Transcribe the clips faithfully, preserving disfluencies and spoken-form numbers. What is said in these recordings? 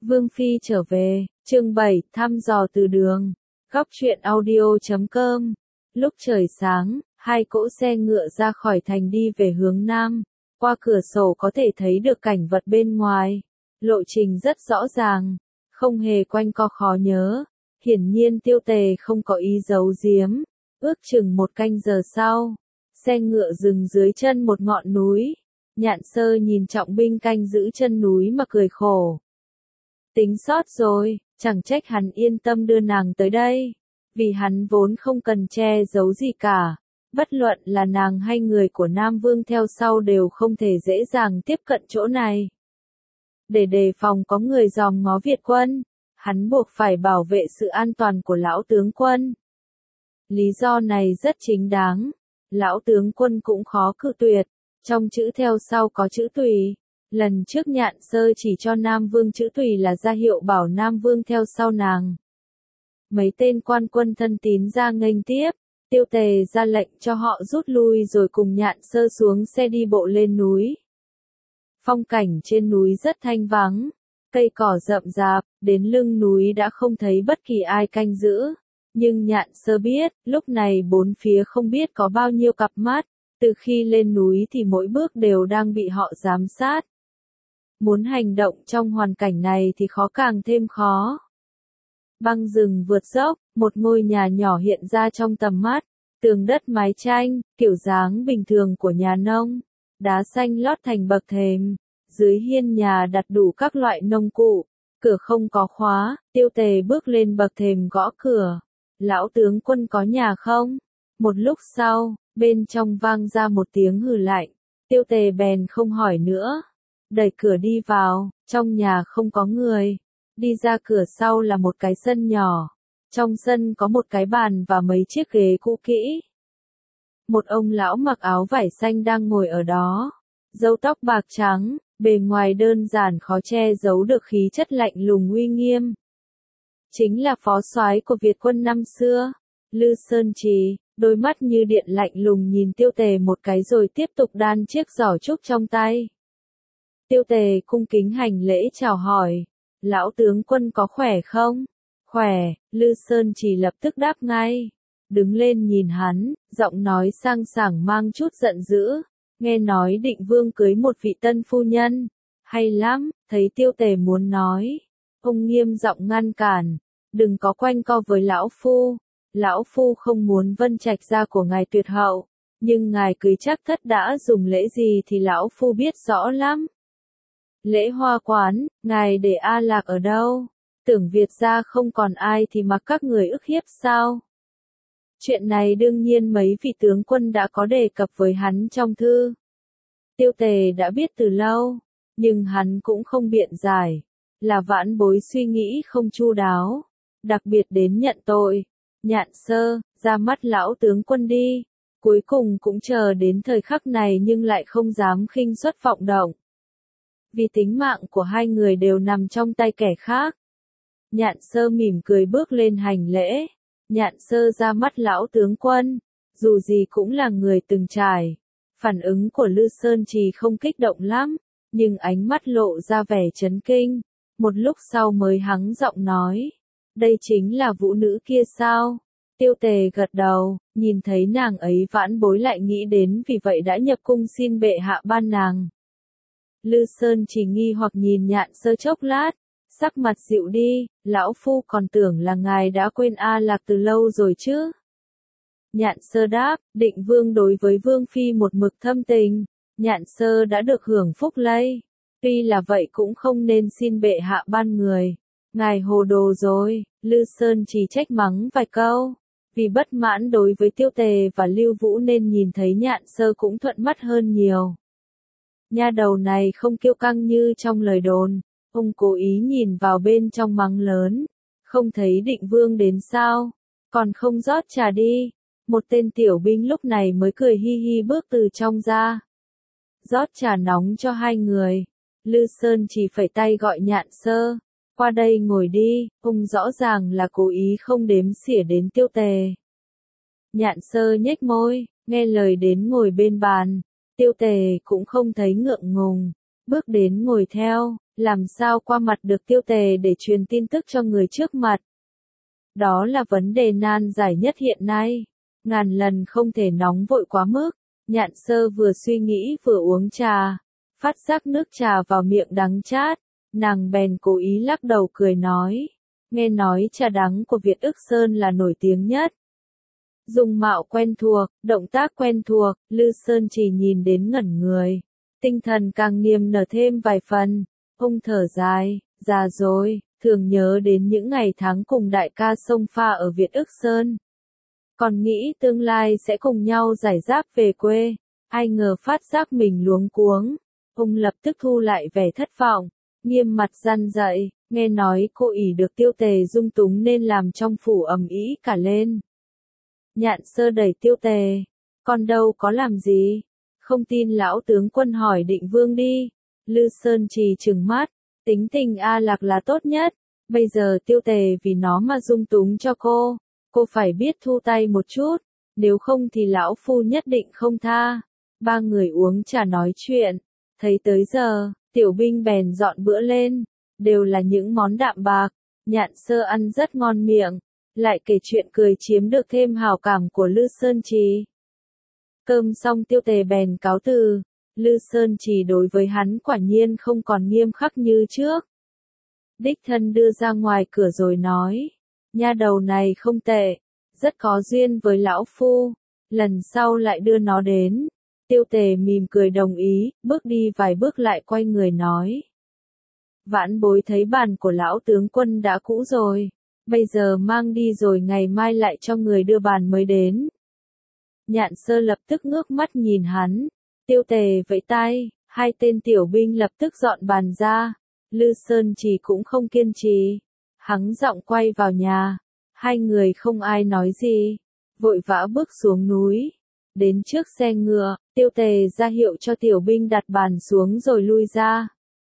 Vương Phi trở về, chương bảy, thăm dò từ đường. Góc truyện audio chấm com. Lúc trời sáng, hai cỗ xe ngựa ra khỏi thành đi về hướng nam. Qua cửa sổ có thể thấy được cảnh vật bên ngoài. Lộ trình rất rõ ràng, không hề quanh co khó nhớ. Hiển nhiên Tiêu Tề không có ý giấu giếm. Ước chừng một canh giờ sau, xe ngựa dừng dưới chân một ngọn núi. Nhạn Sơ nhìn trọng binh canh giữ chân núi mà cười khổ. Tính sót rồi, chẳng trách hắn yên tâm đưa nàng tới đây. Vì hắn vốn không cần che giấu gì cả. Bất luận là nàng hay người của Nam Vương theo sau đều không thể dễ dàng tiếp cận chỗ này. Để đề phòng có người dòm ngó Việt quân, hắn buộc phải bảo vệ sự an toàn của lão tướng quân. Lý do này rất chính đáng. Lão tướng quân cũng khó cự tuyệt. Trong chữ theo sau có chữ tùy. Lần trước Nhạn Sơ chỉ cho Nam Vương chữ tùy là ra hiệu bảo Nam Vương theo sau nàng. Mấy tên quan quân thân tín ra nghênh tiếp. Tiêu Tề ra lệnh cho họ rút lui rồi cùng Nhạn Sơ xuống xe đi bộ lên núi. Phong cảnh trên núi rất thanh vắng. Cây cỏ rậm rạp, đến lưng núi đã không thấy bất kỳ ai canh giữ. Nhưng Nhạn Sơ biết, lúc này bốn phía không biết có bao nhiêu cặp mắt. Từ khi lên núi thì mỗi bước đều đang bị họ giám sát. Muốn hành động trong hoàn cảnh này thì khó càng thêm khó. Băng rừng vượt dốc, một ngôi nhà nhỏ hiện ra trong tầm mắt. Tường đất mái tranh, kiểu dáng bình thường của nhà nông. Đá xanh lót thành bậc thềm. Dưới hiên nhà đặt đủ các loại nông cụ. Cửa không có khóa, Tiêu Tề bước lên bậc thềm gõ cửa. Lão tướng quân có nhà không? Một lúc sau, bên trong vang ra một tiếng hừ lạnh. Tiêu Tề bèn không hỏi nữa. Đẩy cửa đi vào, trong nhà không có người. Đi ra cửa sau là một cái sân nhỏ. Trong sân có một cái bàn và mấy chiếc ghế cũ kỹ. Một ông lão mặc áo vải xanh đang ngồi ở đó. Râu tóc bạc trắng, bề ngoài đơn giản khó che giấu được khí chất lạnh lùng uy nghiêm. Chính là phó soái của Việt quân năm xưa, Lư Sơn Trì. Đôi mắt như điện lạnh lùng nhìn Tiêu Tề một cái rồi tiếp tục đan chiếc giỏ trúc trong tay. Tiêu Tề cung kính hành lễ chào hỏi. Lão tướng quân có khỏe không? Khỏe, Lư Sơn Trì lập tức đáp ngay. Đứng lên nhìn hắn, giọng nói sang sảng mang chút giận dữ. Nghe nói Định Vương cưới một vị tân phu nhân. Hay lắm, thấy Tiêu Tề muốn nói. Ông nghiêm giọng ngăn cản. Đừng có quanh co với lão phu. Lão phu không muốn Vân Trạch gia của ngài tuyệt hậu, nhưng ngài cưới chắc thất đã dùng lễ gì thì lão phu biết rõ lắm. Lễ hoa quán, ngài để A Lạc ở đâu? Tưởng Việt gia không còn ai thì mặc các người ức hiếp sao? Chuyện này đương nhiên mấy vị tướng quân đã có đề cập với hắn trong thư. Tiêu Tề đã biết từ lâu, nhưng hắn cũng không biện giải, là vãn bối suy nghĩ không chu đáo, đặc biệt đến nhận tội. Nhạn Sơ, ra mắt lão tướng quân đi. Cuối cùng cũng chờ đến thời khắc này nhưng lại không dám khinh suất vọng động. Vì tính mạng của hai người đều nằm trong tay kẻ khác. Nhạn Sơ mỉm cười bước lên hành lễ. Nhạn Sơ ra mắt lão tướng quân. Dù gì cũng là người từng trải. Phản ứng của Lư Sơn Trì không kích động lắm. Nhưng ánh mắt lộ ra vẻ chấn kinh. Một lúc sau mới hắng giọng nói. Đây chính là vũ nữ kia sao? Tiêu Tề gật đầu, nhìn thấy nàng ấy vãn bối lại nghĩ đến vì vậy đã nhập cung xin bệ hạ ban nàng. Lư Sơn chỉ nghi hoặc nhìn Nhạn Sơ chốc lát, sắc mặt dịu đi, lão phu còn tưởng là ngài đã quên A Lạc từ lâu rồi chứ. Nhạn Sơ đáp, Định Vương đối với Vương Phi một mực thâm tình, Nhạn Sơ đã được hưởng phúc lây. Tuy là vậy cũng không nên xin bệ hạ ban người. Ngài hồ đồ rồi, Lư Sơn chỉ trách mắng vài câu. Vì bất mãn đối với Tiêu Tề và Lưu Vũ nên nhìn thấy Nhạn Sơ cũng thuận mắt hơn nhiều. Nha đầu này không kiêu căng như trong lời đồn. Ông cố ý nhìn vào bên trong mắng lớn. Không thấy Định Vương đến sao? Còn không rót trà đi. Một tên tiểu binh lúc này mới cười hi hi bước từ trong ra. Rót trà nóng cho hai người. Lư Sơn chỉ phẩy tay gọi Nhạn Sơ. Qua đây ngồi đi, ông rõ ràng là cố ý không đếm xỉa đến Tiêu Tề. Nhạn Sơ nhếch môi, nghe lời đến ngồi bên bàn. Tiêu Tề cũng không thấy ngượng ngùng, bước đến ngồi theo, làm sao qua mặt được Tiêu Tề để truyền tin tức cho người trước mặt. Đó là vấn đề nan giải nhất hiện nay, ngàn lần không thể nóng vội quá mức. Nhạn Sơ vừa suy nghĩ vừa uống trà, phát giác nước trà vào miệng đắng chát, nàng bèn cố ý lắc đầu cười nói, nghe nói trà đắng của Việt Ức Sơn là nổi tiếng nhất. Dung mạo quen thuộc, động tác quen thuộc, Lư Sơn chỉ nhìn đến ngẩn người, tinh thần càng niềm nở thêm vài phần, ông thở dài, già rồi, thường nhớ đến những ngày tháng cùng đại ca sông pha ở Việt Ức Sơn. Còn nghĩ tương lai sẽ cùng nhau giải giáp về quê, ai ngờ phát giác mình luống cuống, ông lập tức thu lại vẻ thất vọng, nghiêm mặt răn dạy, nghe nói cô ỷ được Tiêu Tề dung túng nên làm trong phủ ầm ĩ cả lên. Nhạn Sơ đẩy Tiêu Tề, con đâu có làm gì, không tin lão tướng quân hỏi Định Vương đi. Lư Sơn Trì trừng mắt, tính tình A Lạc là tốt nhất, bây giờ Tiêu Tề vì nó mà dung túng cho cô, cô phải biết thu tay một chút, nếu không thì lão phu nhất định không tha. Ba người uống trà nói chuyện, thấy tới giờ, Tiểu Binh bèn dọn bữa lên, đều là những món đạm bạc, Nhạn Sơ ăn rất ngon miệng, lại kể chuyện cười chiếm được thêm hào cảm của Lư Sơn Trì. Cơm xong Tiêu Tề bèn cáo từ, Lư Sơn Trì đối với hắn quả nhiên không còn nghiêm khắc như trước. Đích thân đưa ra ngoài cửa rồi nói, nha đầu này không tệ, rất có duyên với lão phu, lần sau lại đưa nó đến. Tiêu Tề mỉm cười đồng ý, bước đi vài bước lại quay người nói. Vãn bối thấy bàn của lão tướng quân đã cũ rồi, bây giờ mang đi rồi ngày mai lại cho người đưa bàn mới đến. Nhạn Sơ lập tức ngước mắt nhìn hắn, Tiêu Tề vẫy tay, hai tên tiểu binh lập tức dọn bàn ra, Lư Sơn Trì cũng không kiên trì, hắng giọng quay vào nhà, hai người không ai nói gì, vội vã bước xuống núi, đến trước xe ngựa, Tiêu Tề ra hiệu cho tiểu binh đặt bàn xuống rồi lui ra.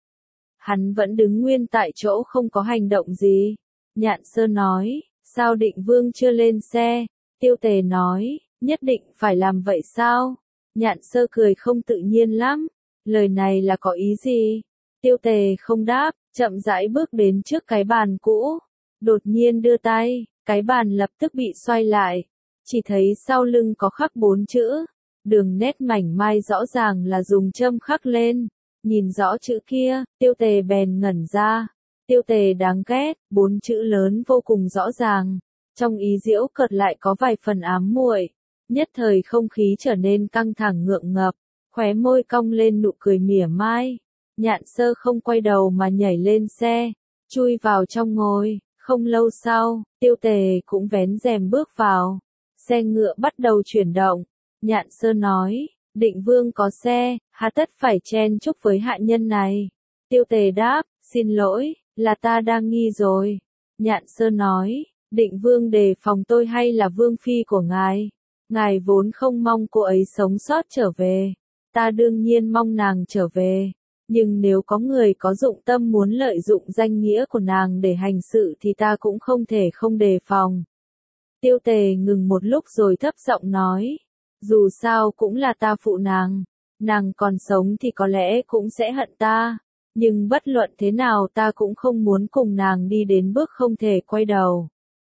Hắn vẫn đứng nguyên tại chỗ không có hành động gì. Nhạn Sơ nói, sao Định Vương chưa lên xe? Tiêu Tề nói, nhất định phải làm vậy sao? Nhạn Sơ cười không tự nhiên lắm, lời này là có ý gì? Tiêu Tề không đáp, chậm rãi bước đến trước cái bàn cũ, đột nhiên đưa tay, cái bàn lập tức bị xoay lại, chỉ thấy sau lưng có khắc bốn chữ, đường nét mảnh mai rõ ràng là dùng châm khắc lên, nhìn rõ chữ kia, Tiêu Tề bèn ngẩn ra. Tiêu Tề đáng ghét, bốn chữ lớn vô cùng rõ ràng, trong ý giễu cợt lại có vài phần ám muội, nhất thời không khí trở nên căng thẳng ngượng ngập, khóe môi cong lên nụ cười mỉa mai. Nhạn Sơ không quay đầu mà nhảy lên xe, chui vào trong ngồi, không lâu sau, Tiêu Tề cũng vén rèm bước vào, xe ngựa bắt đầu chuyển động, Nhạn Sơ nói, Định Vương có xe, hà tất phải chen chúc với hạ nhân này. Tiêu Tề đáp, xin lỗi, là ta đang nghi rồi. Nhạn Sơ nói, Định Vương đề phòng tôi hay là vương phi của ngài? Ngài vốn không mong cô ấy sống sót trở về, ta đương nhiên mong nàng trở về. Nhưng nếu có người có dụng tâm muốn lợi dụng danh nghĩa của nàng để hành sự thì ta cũng không thể không đề phòng. Tiêu Tề ngừng một lúc rồi thấp giọng nói, dù sao cũng là ta phụ nàng, nàng còn sống thì có lẽ cũng sẽ hận ta, nhưng bất luận thế nào ta cũng không muốn cùng nàng đi đến bước không thể quay đầu.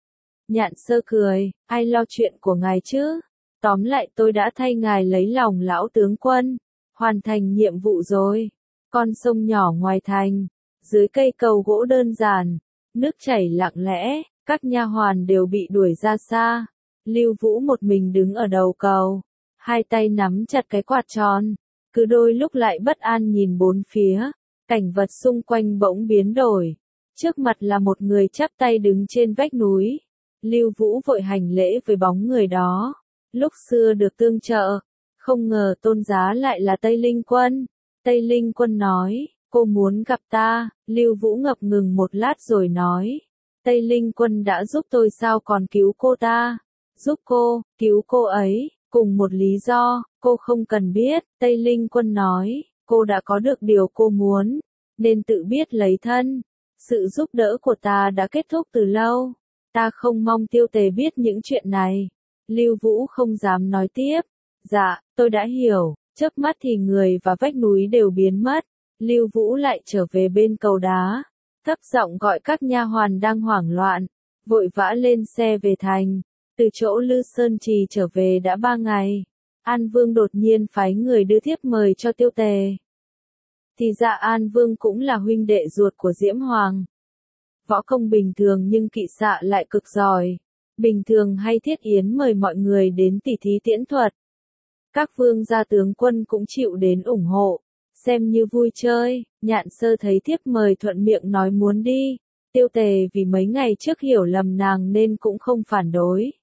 Nhạn Sơ cười, ai lo chuyện của ngài chứ, tóm lại tôi đã thay ngài lấy lòng lão tướng quân, hoàn thành nhiệm vụ rồi. Con sông nhỏ ngoài thành, dưới cây cầu gỗ đơn giản, nước chảy lặng lẽ, các nha hoàn đều bị đuổi ra xa. Lưu Vũ một mình đứng ở đầu cầu, hai tay nắm chặt cái quạt tròn, cứ đôi lúc lại bất an nhìn bốn phía, cảnh vật xung quanh bỗng biến đổi. Trước mặt là một người chắp tay đứng trên vách núi. Lưu Vũ vội hành lễ với bóng người đó. Lúc xưa được tương trợ, không ngờ tôn giá lại là Tây Linh Quân. Tây Linh Quân nói, cô muốn gặp ta. Lưu Vũ ngập ngừng một lát rồi nói, Tây Linh Quân đã giúp tôi sao còn cứu cô ta? Giúp cô, cứu cô ấy, cùng một lý do, cô không cần biết. Tây Linh Quân nói, cô đã có được điều cô muốn, nên tự biết lấy thân. Sự giúp đỡ của ta đã kết thúc từ lâu. Ta không mong Tiêu Tề biết những chuyện này. Lưu Vũ không dám nói tiếp. Dạ, tôi đã hiểu. Chớp mắt thì người và vách núi đều biến mất. Lưu Vũ lại trở về bên cầu đá, thấp giọng gọi các nha hoàn đang hoảng loạn, vội vã lên xe về thành. Từ chỗ Lư Sơn Trì trở về đã ba ngày, An Vương đột nhiên phái người đưa thiếp mời cho Tiêu Tề. Thì ra An Vương cũng là huynh đệ ruột của Diễm Hoàng. Võ công bình thường nhưng kỵ xạ lại cực giỏi. Bình thường hay thiết yến mời mọi người đến tỉ thí tiễn thuật. Các vương gia tướng quân cũng chịu đến ủng hộ, xem như vui chơi. Nhạn Sơ thấy thiếp mời thuận miệng nói muốn đi. Tiêu Tề vì mấy ngày trước hiểu lầm nàng nên cũng không phản đối,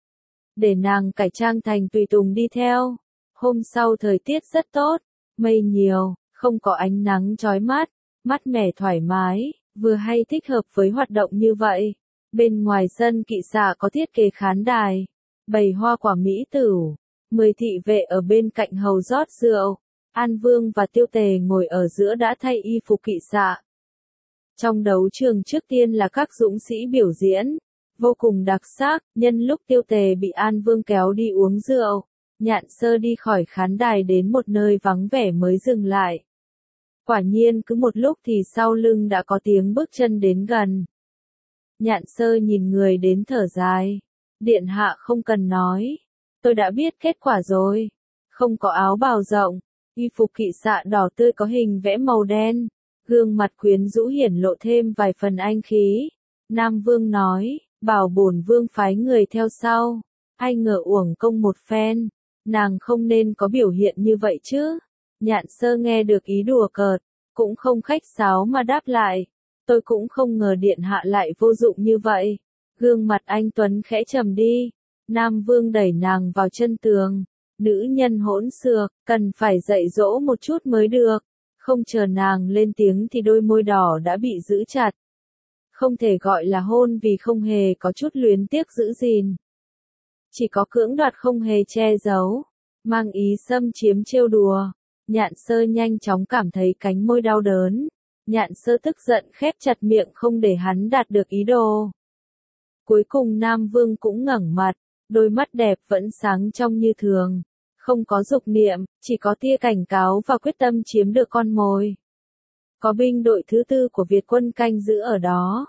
để nàng cải trang thành tùy tùng đi theo. Hôm sau thời tiết rất tốt, mây nhiều, không có ánh nắng chói mắt, mát mẻ thoải mái, vừa hay thích hợp với hoạt động như vậy. Bên ngoài sân kỵ xạ có thiết kế khán đài, bày hoa quả mỹ tửu, mười thị vệ ở bên cạnh hầu rót rượu. An Vương và Tiêu Tề ngồi ở giữa đã thay y phục kỵ xạ. Trong đấu trường trước tiên là các dũng sĩ biểu diễn, vô cùng đặc sắc. Nhân lúc Tiêu Tề bị An Vương kéo đi uống rượu, Nhạn Sơ đi khỏi khán đài đến một nơi vắng vẻ mới dừng lại. Quả nhiên cứ một lúc thì sau lưng đã có tiếng bước chân đến gần. Nhạn Sơ nhìn người đến thở dài. Điện hạ không cần nói, tôi đã biết kết quả rồi. Không có áo bào rộng, y phục kỵ xạ đỏ tươi có hình vẽ màu đen, gương mặt quyến rũ hiển lộ thêm vài phần anh khí. Nam Vương nói, bảo bổn vương phái người theo sau, ai ngờ uổng công một phen, nàng không nên có biểu hiện như vậy chứ. Nhạn Sơ nghe được ý đùa cợt, cũng không khách sáo mà đáp lại, tôi cũng không ngờ điện hạ lại vô dụng như vậy. Gương mặt anh Tuấn khẽ trầm đi. Nam Vương đẩy nàng vào chân tường, nữ nhân hỗn xược, cần phải dạy dỗ một chút mới được. Không chờ nàng lên tiếng thì đôi môi đỏ đã bị giữ chặt. Không thể gọi là hôn vì không hề có chút luyến tiếc giữ gìn. Chỉ có cưỡng đoạt không hề che giấu, mang ý xâm chiếm trêu đùa. Nhạn Sơ nhanh chóng cảm thấy cánh môi đau đớn. Nhạn Sơ tức giận khép chặt miệng không để hắn đạt được ý đồ. Cuối cùng Nam Vương cũng ngẩng mặt, đôi mắt đẹp vẫn sáng trong như thường. Không có dục niệm, chỉ có tia cảnh cáo và quyết tâm chiếm được con mồi. Có binh đội thứ tư của Việt quân canh giữ ở đó.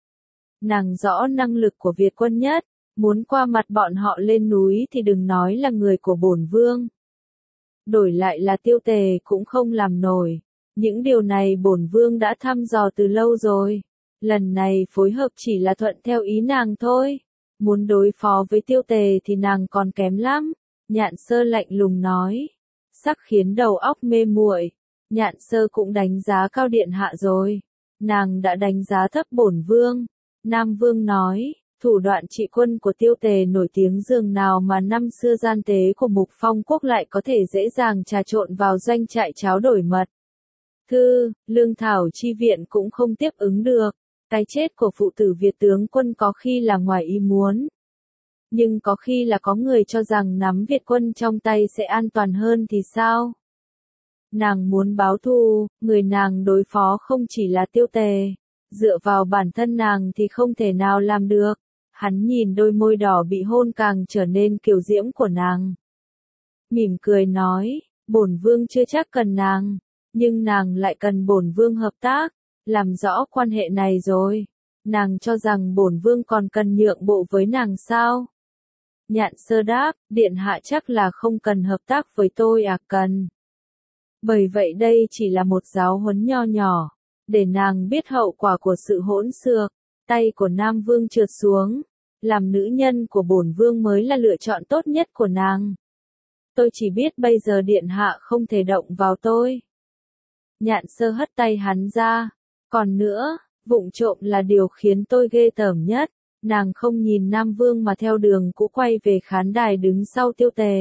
Nàng rõ năng lực của Việt quân nhất, muốn qua mặt bọn họ lên núi thì đừng nói là người của bổn vương. Đổi lại là Tiêu Tề cũng không làm nổi. Những điều này bổn vương đã thăm dò từ lâu rồi. Lần này phối hợp chỉ là thuận theo ý nàng thôi. Muốn đối phó với Tiêu Tề thì nàng còn kém lắm. Nhạn Sơ lạnh lùng nói. Sắc khiến đầu óc mê muội. Nhạn Sơ cũng đánh giá cao điện hạ rồi. Nàng đã đánh giá thấp bổn vương. Nam Vương nói, thủ đoạn trị quân của Tiêu Tề nổi tiếng dường nào mà năm xưa gian tế của Mục Phong Quốc lại có thể dễ dàng trà trộn vào doanh trại tráo đổi mật. Thư, lương thảo chi viện cũng không tiếp ứng được. Cái chết của phụ tử Việt tướng quân có khi là ngoài ý muốn. Nhưng có khi là có người cho rằng nắm Việt quân trong tay sẽ an toàn hơn thì sao? Nàng muốn báo thù, người nàng đối phó không chỉ là Tiêu Tề. Dựa vào bản thân nàng thì không thể nào làm được. Hắn nhìn đôi môi đỏ bị hôn càng trở nên kiều diễm của nàng. Mỉm cười nói, bổn vương chưa chắc cần nàng, nhưng nàng lại cần bổn vương hợp tác, làm rõ quan hệ này rồi. Nàng cho rằng bổn vương còn cần nhượng bộ với nàng sao? Nhạn Sơ đáp, điện hạ chắc là không cần hợp tác với tôi à? Cần. Bởi vậy đây chỉ là một giáo huấn nho nhỏ, để nàng biết hậu quả của sự hỗn xược. Tay của Nam Vương trượt xuống, làm nữ nhân của bổn vương mới là lựa chọn tốt nhất của nàng. Tôi chỉ biết bây giờ điện hạ không thể động vào tôi. Nhạn Sơ hất tay hắn ra. Còn nữa, vụng trộm là điều khiến tôi ghê tởm nhất. Nàng không nhìn Nam Vương mà theo đường cũ quay về khán đài đứng sau Tiêu Tề.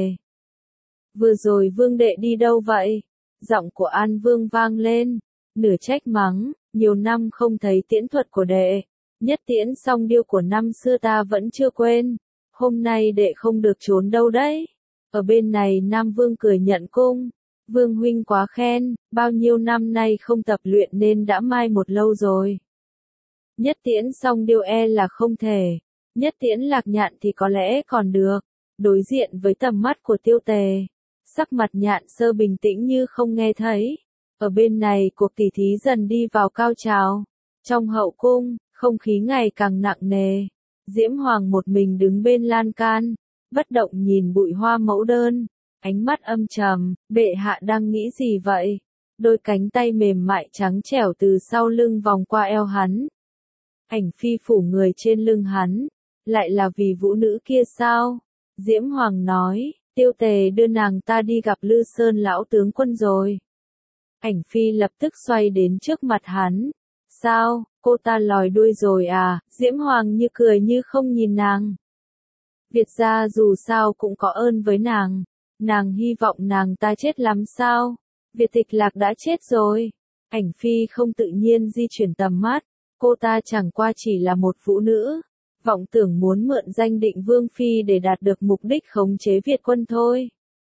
Vừa rồi vương đệ đi đâu vậy? Giọng của An Vương vang lên, nửa trách mắng, nhiều năm không thấy tiễn thuật của đệ. Nhất tiễn song điêu của năm xưa ta vẫn chưa quên. Hôm nay đệ không được trốn đâu đấy. Ở bên này Nam Vương cười nhận cung. Vương huynh quá khen, bao nhiêu năm nay không tập luyện nên đã mai một lâu rồi. Nhất tiễn song điêu e là không thể. Nhất tiễn lạc nhạn thì có lẽ còn được. Đối diện với tầm mắt của Tiêu Tề, sắc mặt Nhạn Sơ bình tĩnh như không nghe thấy. Ở bên này cuộc tỉ thí dần đi vào cao trào. Trong hậu cung, không khí ngày càng nặng nề. Diễm Hoàng một mình đứng bên lan can, bất động nhìn bụi hoa mẫu đơn, ánh mắt âm trầm, bệ hạ đang nghĩ gì vậy? Đôi cánh tay mềm mại trắng trẻo từ sau lưng vòng qua eo hắn. Ảnh phi phủ người trên lưng hắn, lại là vì vũ nữ kia sao? Diễm Hoàng nói, Tiêu Tề đưa nàng ta đi gặp Lư Sơn lão tướng quân rồi. Ảnh phi lập tức xoay đến trước mặt hắn. Sao, cô ta lòi đuôi rồi à? Diễm Hoàng như cười như không nhìn nàng. Việt gia dù sao cũng có ơn với nàng. Nàng hy vọng nàng ta chết lắm sao? Việt Tịch Lạc đã chết rồi. Ảnh phi không tự nhiên di chuyển tầm mắt. Cô ta chẳng qua chỉ là một vũ nữ. Vọng tưởng muốn mượn danh định Vương Phi để đạt được mục đích khống chế Việt quân thôi.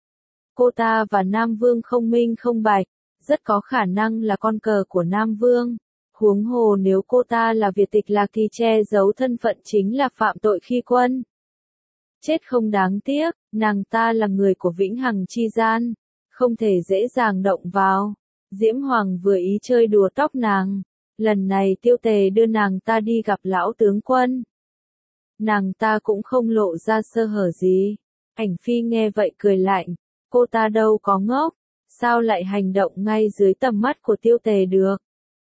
Cô ta và Nam Vương không minh không bạch. Rất có khả năng là con cờ của Nam Vương. Huống hồ nếu cô ta là Việt Tịch Lạc thì che giấu thân phận chính là phạm tội khi quân. Chết không đáng tiếc, nàng ta là người của vĩnh hằng chi gian, không thể dễ dàng động vào. Diễm Hoàng vừa ý chơi đùa tóc nàng, lần này Tiêu Tề đưa nàng ta đi gặp lão tướng quân. Nàng ta cũng không lộ ra sơ hở gì. Ảnh phi nghe vậy cười lạnh, cô ta đâu có ngốc, sao lại hành động ngay dưới tầm mắt của Tiêu Tề được.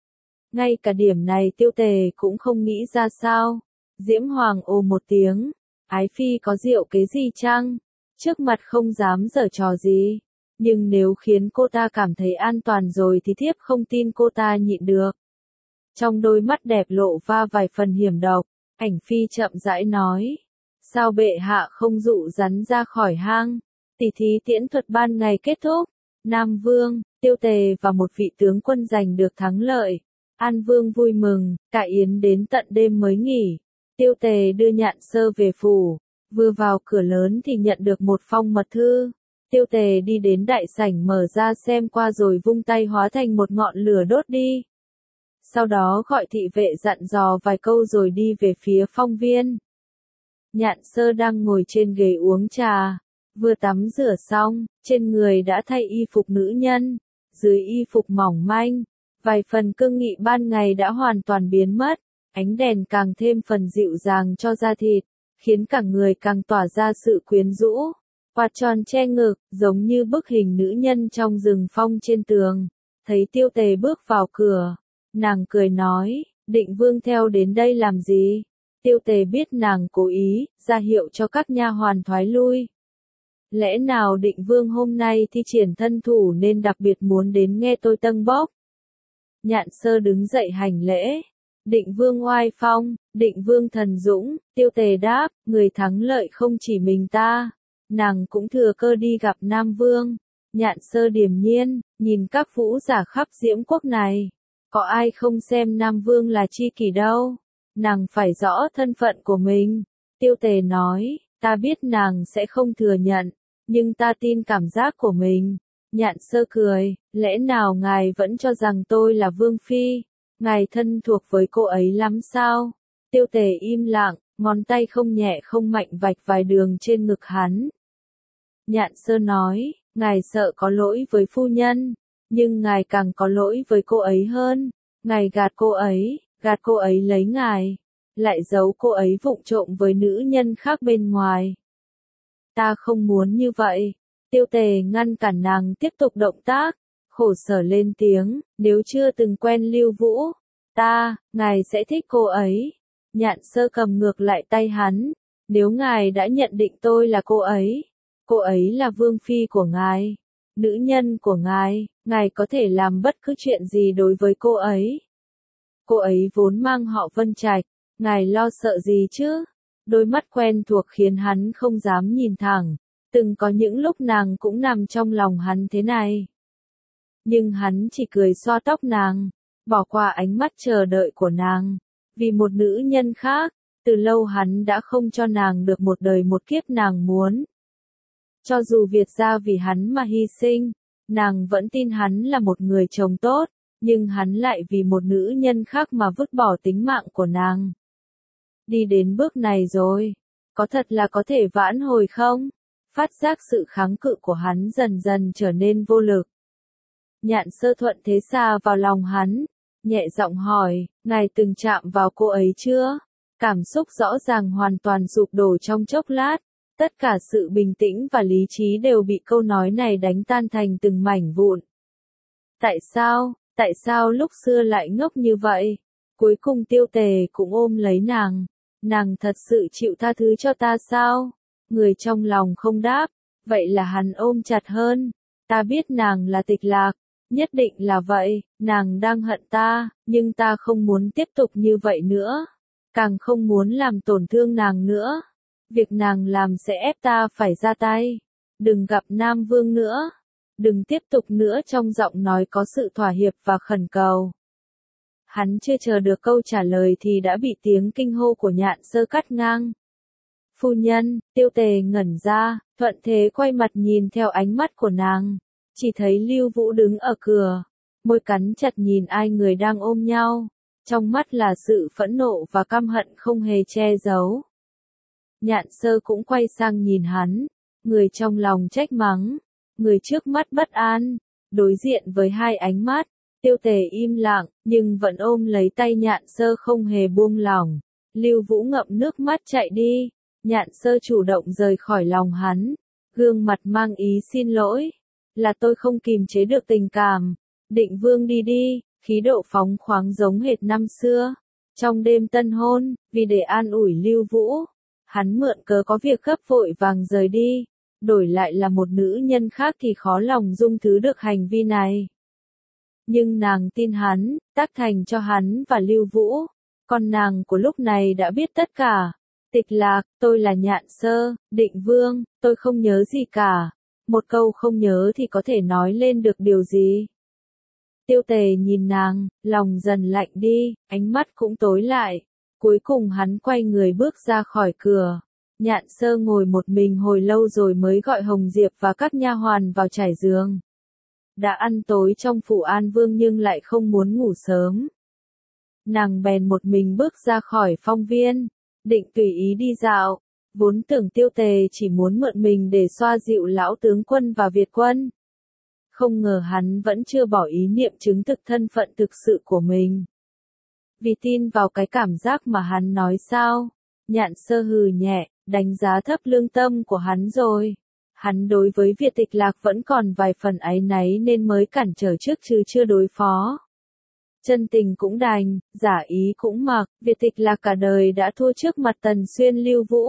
Ngay cả điểm này Tiêu Tề cũng không nghĩ ra sao. Diễm Hoàng ồ một tiếng, ái phi có rượu kế gì chăng? Trước mặt không dám giở trò gì. Nhưng nếu khiến cô ta cảm thấy an toàn rồi thì thiếp không tin cô ta nhịn được. Trong đôi mắt đẹp lộ va vài phần hiểm độc, ảnh phi chậm rãi nói. Sao bệ hạ không dụ rắn ra khỏi hang? Tỉ thí tiễn thuật ban ngày kết thúc. Nam Vương, Tiêu Tề và một vị tướng quân giành được thắng lợi. An Vương vui mừng, cả yến đến tận đêm mới nghỉ. Tiêu Tề đưa Nhạn Sơ về phủ, vừa vào cửa lớn thì nhận được một phong mật thư. Tiêu Tề đi đến đại sảnh mở ra xem qua rồi vung tay hóa thành một ngọn lửa đốt đi. Sau đó gọi thị vệ dặn dò vài câu rồi đi về phía phong viên. Nhạn Sơ đang ngồi trên ghế uống trà, vừa tắm rửa xong, trên người đã thay y phục nữ nhân, dưới y phục mỏng manh, vài phần cương nghị ban ngày đã hoàn toàn biến mất. Ánh đèn càng thêm phần dịu dàng cho da thịt, khiến cả người càng tỏa ra sự quyến rũ. Quạt tròn che ngực, giống như bức hình nữ nhân trong rừng phong trên tường. Thấy Tiêu Tề bước vào cửa, nàng cười nói, Định Vương theo đến đây làm gì? Tiêu Tề biết nàng cố ý, ra hiệu cho các nha hoàn thoái lui. Lẽ nào Định Vương hôm nay thi triển thân thủ nên đặc biệt muốn đến nghe tôi tâng bốc? Nhạn Sơ đứng dậy hành lễ. Định Vương oai phong, Định Vương thần dũng. Tiêu Tề đáp, người thắng lợi không chỉ mình ta. Nàng cũng thừa cơ đi gặp Nam Vương. Nhạn Sơ điềm nhiên, nhìn các vũ giả khắp Diễm Quốc này. Có ai không xem Nam Vương là chi kỷ đâu. Nàng phải rõ thân phận của mình. Tiêu Tề nói, ta biết nàng sẽ không thừa nhận, nhưng ta tin cảm giác của mình. Nhạn Sơ cười, lẽ nào ngài vẫn cho rằng tôi là Vương Phi? Ngài thân thuộc với cô ấy lắm sao? Tiêu Tề im lặng, ngón tay không nhẹ không mạnh vạch vài đường trên ngực hắn. Nhạn Sơ nói, ngài sợ có lỗi với phu nhân, nhưng ngài càng có lỗi với cô ấy hơn. Ngài gạt cô ấy, gạt cô ấy lấy ngài, lại giấu cô ấy vụng trộm với nữ nhân khác bên ngoài. Ta không muốn như vậy. Tiêu Tề ngăn cản nàng tiếp tục động tác, khổ sở lên tiếng, nếu chưa từng quen Lưu Vũ, ta, ngài sẽ thích cô ấy. Nhạn Sơ cầm ngược lại tay hắn, nếu ngài đã nhận định tôi là cô ấy, cô ấy là Vương Phi của ngài, nữ nhân của ngài, ngài có thể làm bất cứ chuyện gì đối với cô ấy. Cô ấy vốn mang họ Vân Trạch, ngài lo sợ gì chứ? Đôi mắt quen thuộc khiến hắn không dám nhìn thẳng. Từng có những lúc nàng cũng nằm trong lòng hắn thế này. Nhưng hắn chỉ cười xoa tóc nàng, bỏ qua ánh mắt chờ đợi của nàng. Vì một nữ nhân khác, từ lâu hắn đã không cho nàng được một đời một kiếp nàng muốn. Cho dù Việt gia vì hắn mà hy sinh, nàng vẫn tin hắn là một người chồng tốt, nhưng hắn lại vì một nữ nhân khác mà vứt bỏ tính mạng của nàng. Đi đến bước này rồi, có thật là có thể vãn hồi không? Phát giác sự kháng cự của hắn dần dần trở nên vô lực. Nhạn Sơ thuận thế xà vào lòng hắn, nhẹ giọng hỏi, ngài từng chạm vào cô ấy chưa? Cảm xúc rõ ràng hoàn toàn sụp đổ trong chốc lát, tất cả sự bình tĩnh và lý trí đều bị câu nói này đánh tan thành từng mảnh vụn. Tại sao, tại sao lúc xưa lại ngốc như vậy? Cuối cùng Tiêu Tề cũng ôm lấy nàng, nàng thật sự chịu tha thứ cho ta sao? Người trong lòng không đáp, vậy là hắn ôm chặt hơn, ta biết nàng là Tịch Lạc, nhất định là vậy, nàng đang hận ta, nhưng ta không muốn tiếp tục như vậy nữa, càng không muốn làm tổn thương nàng nữa. Việc nàng làm sẽ ép ta phải ra tay. Đừng gặp Nam Vương nữa. Đừng tiếp tục nữa, trong giọng nói có sự thỏa hiệp và khẩn cầu. Hắn chưa chờ được câu trả lời thì đã bị tiếng kinh hô của Nhạn Sơ cắt ngang. Phu nhân, Tiêu Tề ngẩn ra, thuận thế quay mặt nhìn theo ánh mắt của nàng. Chỉ thấy Lưu Vũ đứng ở cửa, môi cắn chặt nhìn ai người đang ôm nhau. Trong mắt là sự phẫn nộ và căm hận không hề che giấu. Nhạn Sơ cũng quay sang nhìn hắn, người trong lòng trách mắng, người trước mắt bất an, đối diện với hai ánh mắt, Tiêu Tề im lặng, nhưng vẫn ôm lấy tay Nhạn Sơ không hề buông lỏng. Lưu Vũ ngậm nước mắt chạy đi, Nhạn Sơ chủ động rời khỏi lòng hắn, gương mặt mang ý xin lỗi, là tôi không kìm chế được tình cảm. Định Vương đi đi, khí độ phóng khoáng giống hệt năm xưa. Trong đêm tân hôn, vì để an ủi Lưu Vũ, hắn mượn cớ có việc gấp vội vàng rời đi, đổi lại là một nữ nhân khác thì khó lòng dung thứ được hành vi này. Nhưng nàng tin hắn, tác thành cho hắn và Lưu Vũ, còn nàng của lúc này đã biết tất cả. Tịch Lạc, tôi là Nhạn Sơ, Định Vương, tôi không nhớ gì cả. Một câu không nhớ thì có thể nói lên được điều gì? Tiêu Tề nhìn nàng, lòng dần lạnh đi, ánh mắt cũng tối lại. Cuối cùng hắn quay người bước ra khỏi cửa. Nhạn Sơ ngồi một mình hồi lâu rồi mới gọi Hồng Diệp và các nha hoàn vào trải giường. Đã ăn tối trong phủ An Vương nhưng lại không muốn ngủ sớm. Nàng bèn một mình bước ra khỏi phong viên, định tùy ý đi dạo. Vốn tưởng Tiêu Tề chỉ muốn mượn mình để xoa dịu lão tướng quân và Việt quân. Không ngờ hắn vẫn chưa bỏ ý niệm chứng thực thân phận thực sự của mình. Vì tin vào cái cảm giác mà hắn nói sao? Nhạn Sơ hừ nhẹ, đánh giá thấp lương tâm của hắn rồi. Hắn đối với Việt Tịch Lạc vẫn còn vài phần áy náy nên mới cản trở trước chứ chưa đối phó. Chân tình cũng đành, giả ý cũng mặc, Việt Tịch Lạc cả đời đã thua trước mặt Tần Xuyên Lưu Vũ.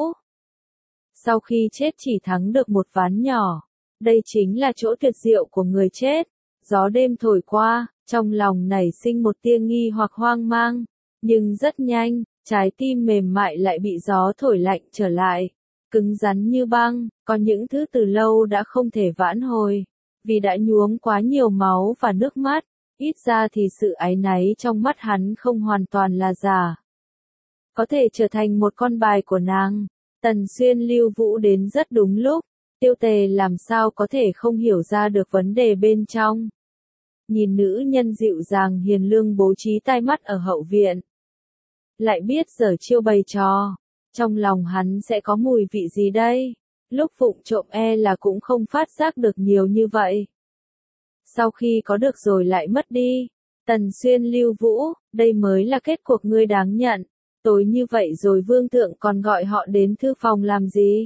Sau khi chết chỉ thắng được một ván nhỏ. Đây chính là chỗ tuyệt diệu của người chết. Gió đêm thổi qua, trong lòng nảy sinh một tia nghi hoặc hoang mang. Nhưng rất nhanh, trái tim mềm mại lại bị gió thổi lạnh trở lại. Cứng rắn như băng, có những thứ từ lâu đã không thể vãn hồi. Vì đã nhuốm quá nhiều máu và nước mắt, ít ra thì sự áy náy trong mắt hắn không hoàn toàn là giả. Có thể trở thành một con bài của nàng. Tần Xuyên Lưu Vũ đến rất đúng lúc. Tiêu Tề làm sao có thể không hiểu ra được vấn đề bên trong. Nhìn nữ nhân dịu dàng hiền lương bố trí tai mắt ở hậu viện. Lại biết giở chiêu bày trò. Trong lòng hắn sẽ có mùi vị gì đây? Lúc vụng trộm e là cũng không phát giác được nhiều như vậy. Sau khi có được rồi lại mất đi. Tần Xuyên Lưu Vũ, đây mới là kết cuộc ngươi đáng nhận. Tối như vậy rồi vương thượng còn gọi họ đến thư phòng làm gì?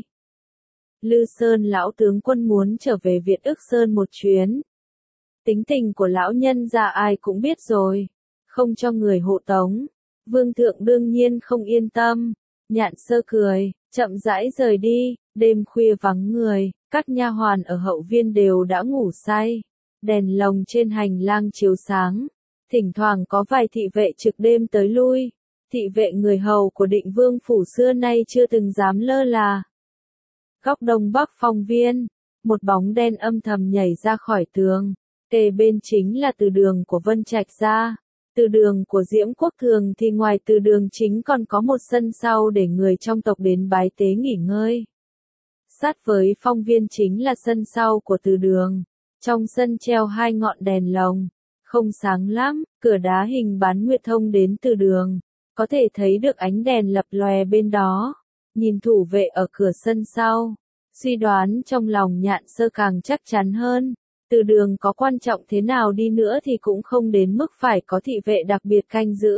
Lư Sơn lão tướng quân muốn trở về Việt Ức Sơn một chuyến. Tính tình của lão nhân gia ai cũng biết rồi. Không cho người hộ tống. Vương thượng đương nhiên không yên tâm. Nhạn Sơ cười, chậm rãi rời đi. Đêm khuya vắng người, các nha hoàn ở hậu viên đều đã ngủ say. Đèn lồng trên hành lang chiếu sáng. Thỉnh thoảng có vài thị vệ trực đêm tới lui. Thị vệ người hầu của Định Vương phủ xưa nay chưa từng dám lơ là. Góc đông bắc phong viên, một bóng đen âm thầm nhảy ra khỏi tường. Kề bên chính là từ đường của Vân Trạch gia. Từ đường của Diễm Quốc thường thì ngoài từ đường chính còn có một sân sau để người trong tộc đến bái tế nghỉ ngơi. Sát với phong viên chính là sân sau của từ đường. Trong sân treo hai ngọn đèn lồng. Không sáng lắm, cửa đá hình bán nguyệt thông đến từ đường. Có thể thấy được ánh đèn lập lòe bên đó. Nhìn thủ vệ ở cửa sân sau. Suy đoán trong lòng Nhạn Sơ càng chắc chắn hơn. Từ đường có quan trọng thế nào đi nữa thì cũng không đến mức phải có thị vệ đặc biệt canh giữ.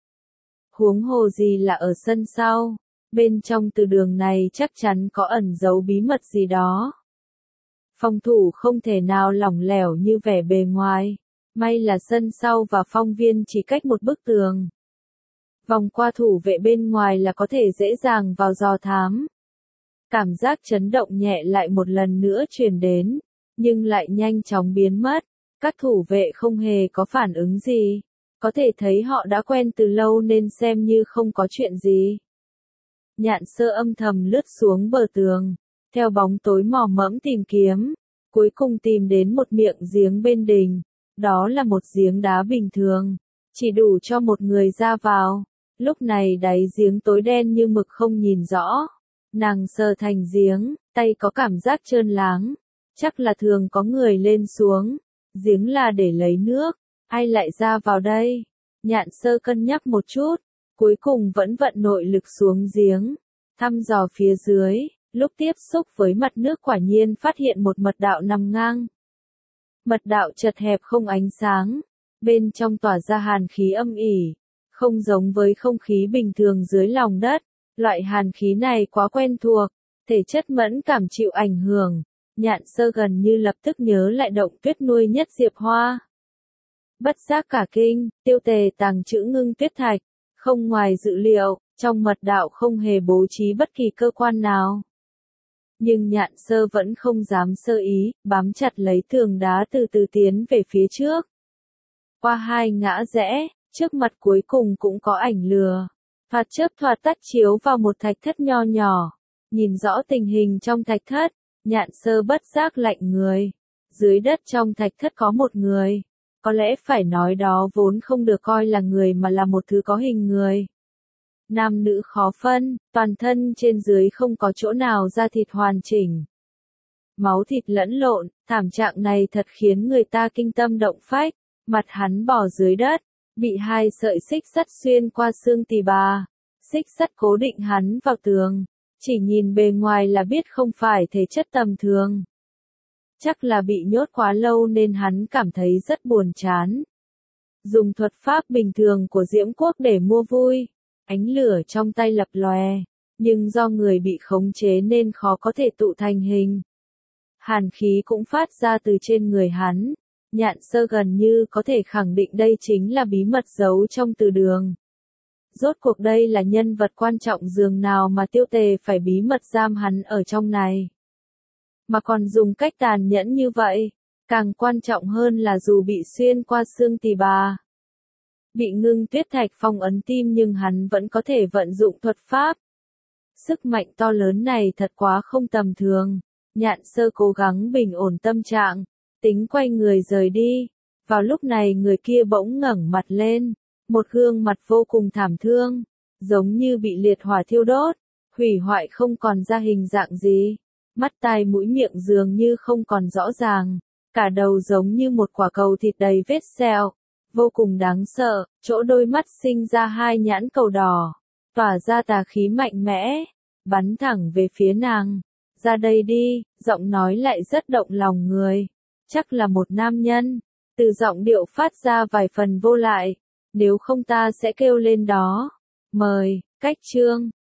Huống hồ gì là ở sân sau, bên trong từ đường này chắc chắn có ẩn giấu bí mật gì đó. Phòng thủ không thể nào lỏng lẻo như vẻ bề ngoài, may là sân sau và phong viên chỉ cách một bức tường. Vòng qua thủ vệ bên ngoài là có thể dễ dàng vào dò thám. Cảm giác chấn động nhẹ lại một lần nữa truyền đến, nhưng lại nhanh chóng biến mất. Các thủ vệ không hề có phản ứng gì. Có thể thấy họ đã quen từ lâu nên xem như không có chuyện gì. Nhạn Sơ âm thầm lướt xuống bờ tường, theo bóng tối mò mẫm tìm kiếm, cuối cùng tìm đến một miệng giếng bên đình. Đó là một giếng đá bình thường, chỉ đủ cho một người ra vào. Lúc này đáy giếng tối đen như mực không nhìn rõ. Nàng sờ thành giếng, tay có cảm giác trơn láng. Chắc là thường có người lên xuống. Giếng là để lấy nước, ai lại ra vào đây? Nhạn Sơ cân nhắc một chút, cuối cùng vẫn vận nội lực xuống giếng, thăm dò phía dưới, lúc tiếp xúc với mặt nước quả nhiên phát hiện một mật đạo nằm ngang. Mật đạo chật hẹp không ánh sáng, bên trong tỏa ra hàn khí âm ỉ, không giống với không khí bình thường dưới lòng đất. Loại hàn khí này quá quen thuộc, thể chất mẫn cảm chịu ảnh hưởng. Nhạn Sơ gần như lập tức nhớ lại động tuyết nuôi nhất diệp hoa. Bất giác cả kinh, Tiêu Tề tàng trữ ngưng tuyết thạch, không ngoài dự liệu, trong mật đạo không hề bố trí bất kỳ cơ quan nào. Nhưng Nhạn Sơ vẫn không dám sơ ý, bám chặt lấy tường đá từ từ tiến về phía trước. Qua hai ngã rẽ, trước mặt cuối cùng cũng có ảnh lừa. Thoạt chớp thoạt tắt chiếu vào một thạch thất nho nhỏ. Nhìn rõ tình hình trong thạch thất, Nhạn Sơ bất giác lạnh người. Dưới đất trong thạch thất có một người. Có lẽ phải nói đó vốn không được coi là người mà là một thứ có hình người. Nam nữ khó phân, toàn thân trên dưới không có chỗ nào da thịt hoàn chỉnh. Máu thịt lẫn lộn, thảm trạng này thật khiến người ta kinh tâm động phách. Mặt hắn bò dưới đất, bị hai sợi xích sắt xuyên qua xương tỳ bà. Xích sắt cố định hắn vào tường. Chỉ nhìn bề ngoài là biết không phải thể chất tầm thường. Chắc là bị nhốt quá lâu nên hắn cảm thấy rất buồn chán. Dùng thuật pháp bình thường của Diễm Quốc để mua vui. Ánh lửa trong tay lập lòe, nhưng do người bị khống chế nên khó có thể tụ thành hình. Hàn khí cũng phát ra từ trên người hắn. Nhạn Sơ gần như có thể khẳng định đây chính là bí mật giấu trong từ đường. Rốt cuộc đây là nhân vật quan trọng dường nào mà Tiêu Tề phải bí mật giam hắn ở trong này. Mà còn dùng cách tàn nhẫn như vậy, càng quan trọng hơn là dù bị xuyên qua xương tỳ bà. Bị ngưng tuyết thạch phong ấn tim nhưng hắn vẫn có thể vận dụng thuật pháp. Sức mạnh to lớn này thật quá không tầm thường. Nhạn Sơ cố gắng bình ổn tâm trạng, tính quay người rời đi. Vào lúc này người kia bỗng ngẩng mặt lên, một gương mặt vô cùng thảm thương, giống như bị liệt hỏa thiêu đốt, hủy hoại không còn ra hình dạng gì. Mắt tai mũi miệng dường như không còn rõ ràng, cả đầu giống như một quả cầu thịt đầy vết sẹo, vô cùng đáng sợ, chỗ đôi mắt sinh ra hai nhãn cầu đỏ, tỏa ra tà khí mạnh mẽ, bắn thẳng về phía nàng. Ra đây đi, giọng nói lại rất động lòng người, chắc là một nam nhân, từ giọng điệu phát ra vài phần vô lại, nếu không ta sẽ kêu lên đó. Mời, cách chương.